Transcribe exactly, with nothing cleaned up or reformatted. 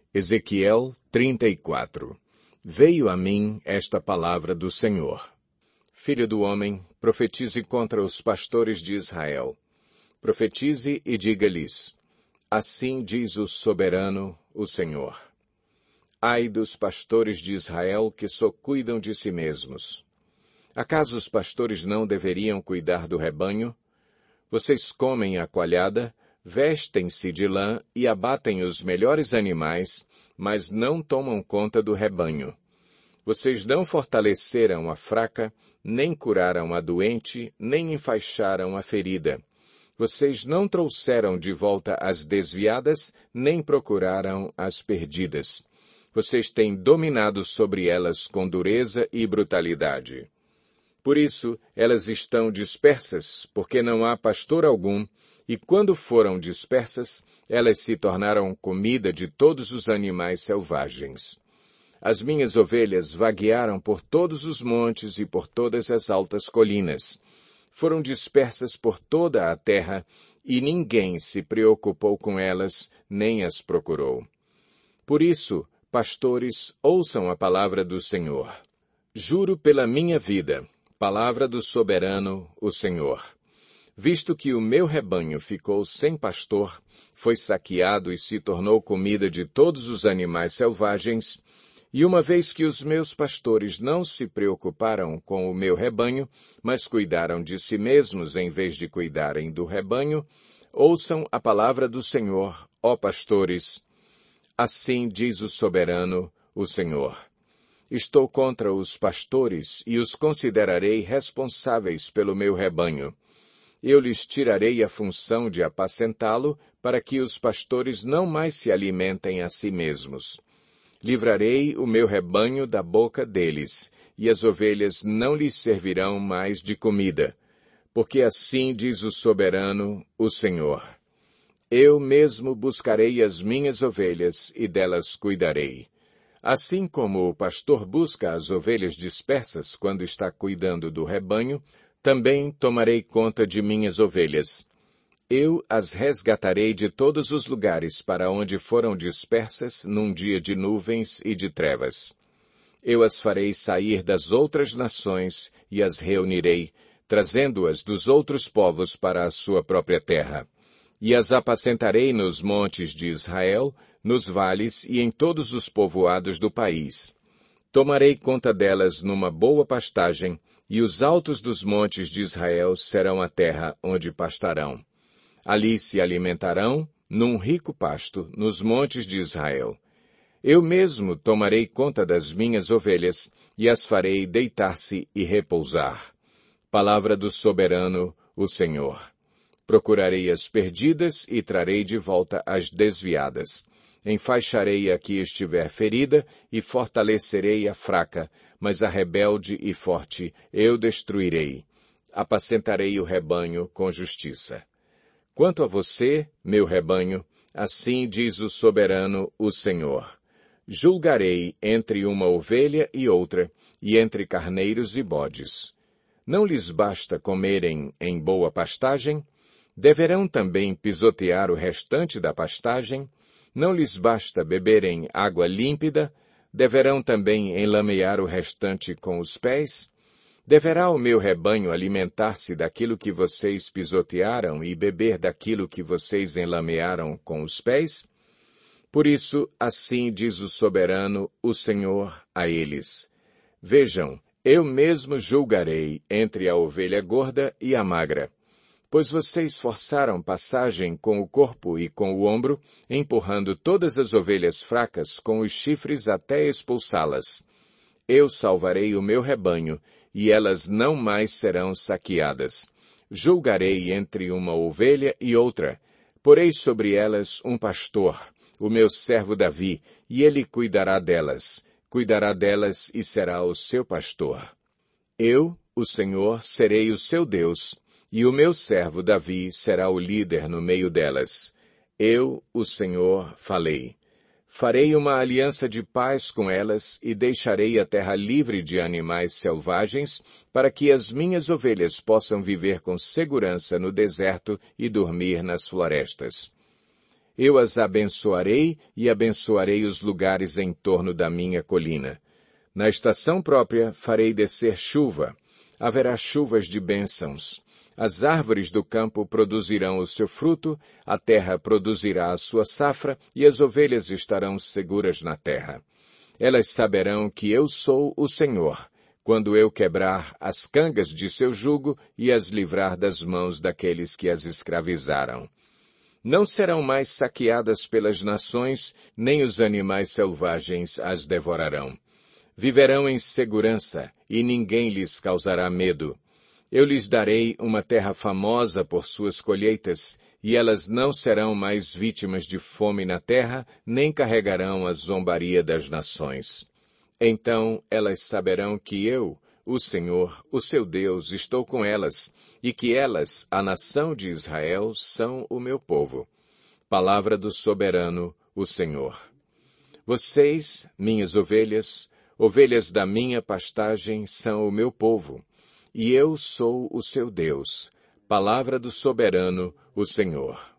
Ezequiel trinta e quatro. Veio a mim esta palavra do Senhor. Filho do homem, profetize contra os pastores de Israel. Profetize e diga-lhes: assim diz o soberano, o Senhor. Ai dos pastores de Israel que só cuidam de si mesmos. Acaso os pastores não deveriam cuidar do rebanho? Vocês comem a coalhada, vestem-se de lã e abatem os melhores animais, mas não tomam conta do rebanho. Vocês não fortaleceram a fraca, nem curaram a doente, nem enfaixaram a ferida. Vocês não trouxeram de volta as desviadas, nem procuraram as perdidas. Vocês têm dominado sobre elas com dureza e brutalidade. Por isso, elas estão dispersas, porque não há pastor algum, e quando foram dispersas, elas se tornaram comida de todos os animais selvagens. As minhas ovelhas vaguearam por todos os montes e por todas as altas colinas. Foram dispersas por toda a terra, e ninguém se preocupou com elas, nem as procurou. Por isso, pastores, ouçam a palavra do Senhor. Juro pela minha vida, palavra do soberano, o Senhor. Visto que o meu rebanho ficou sem pastor, foi saqueado e se tornou comida de todos os animais selvagens, e uma vez que os meus pastores não se preocuparam com o meu rebanho, mas cuidaram de si mesmos em vez de cuidarem do rebanho, ouçam a palavra do Senhor, ó pastores. Assim diz o soberano, o Senhor. Estou contra os pastores e os considerarei responsáveis pelo meu rebanho. Eu lhes tirarei a função de apacentá-lo, para que os pastores não mais se alimentem a si mesmos. Livrarei o meu rebanho da boca deles, e as ovelhas não lhes servirão mais de comida, porque assim diz o soberano, o Senhor. Eu mesmo buscarei as minhas ovelhas e delas cuidarei. Assim como o pastor busca as ovelhas dispersas quando está cuidando do rebanho, também tomarei conta de minhas ovelhas. Eu as resgatarei de todos os lugares para onde foram dispersas num dia de nuvens e de trevas. Eu as farei sair das outras nações e as reunirei, trazendo-as dos outros povos para a sua própria terra. E as apacentarei nos montes de Israel, nos vales e em todos os povoados do país. Tomarei conta delas numa boa pastagem, e os altos dos montes de Israel serão a terra onde pastarão. Ali se alimentarão, num rico pasto, nos montes de Israel. Eu mesmo tomarei conta das minhas ovelhas, e as farei deitar-se e repousar. Palavra do soberano, o Senhor. Procurarei as perdidas e trarei de volta as desviadas. Enfaixarei a que estiver ferida e fortalecerei a fraca, mas a rebelde e forte eu destruirei. Apacentarei o rebanho com justiça. Quanto a você, meu rebanho, assim diz o soberano, o Senhor. Julgarei entre uma ovelha e outra, e entre carneiros e bodes. Não lhes basta comerem em boa pastagem? Deverão também pisotear o restante da pastagem? Não lhes basta beberem água límpida? Deverão também enlamear o restante com os pés? Deverá o meu rebanho alimentar-se daquilo que vocês pisotearam e beber daquilo que vocês enlamearam com os pés? Por isso, assim diz o soberano, o Senhor, a eles. Vejam, eu mesmo julgarei entre a ovelha gorda e a magra. Pois vocês forçaram passagem com o corpo e com o ombro, empurrando todas as ovelhas fracas com os chifres até expulsá-las. Eu salvarei o meu rebanho, e elas não mais serão saqueadas. Julgarei entre uma ovelha e outra. Porei sobre elas um pastor, o meu servo Davi, e ele cuidará delas. Cuidará delas e será o seu pastor. Eu, o Senhor, serei o seu Deus, e o meu servo Davi será o líder no meio delas. Eu, o Senhor, falei. Farei uma aliança de paz com elas e deixarei a terra livre de animais selvagens para que as minhas ovelhas possam viver com segurança no deserto e dormir nas florestas. Eu as abençoarei e abençoarei os lugares em torno da minha colina. Na estação própria farei descer chuva. Haverá chuvas de bênçãos. As árvores do campo produzirão o seu fruto, a terra produzirá a sua safra, e as ovelhas estarão seguras na terra. Elas saberão que eu sou o Senhor, quando eu quebrar as cangas de seu jugo e as livrar das mãos daqueles que as escravizaram. Não serão mais saqueadas pelas nações, nem os animais selvagens as devorarão. Viverão em segurança, e ninguém lhes causará medo. Eu lhes darei uma terra famosa por suas colheitas, e elas não serão mais vítimas de fome na terra, nem carregarão a zombaria das nações. Então elas saberão que eu, o Senhor, o seu Deus, estou com elas, e que elas, a nação de Israel, são o meu povo. Palavra do soberano, o Senhor. Vocês, minhas ovelhas, ovelhas da minha pastagem, são o meu povo, e eu sou o seu Deus. Palavra do soberano, o Senhor.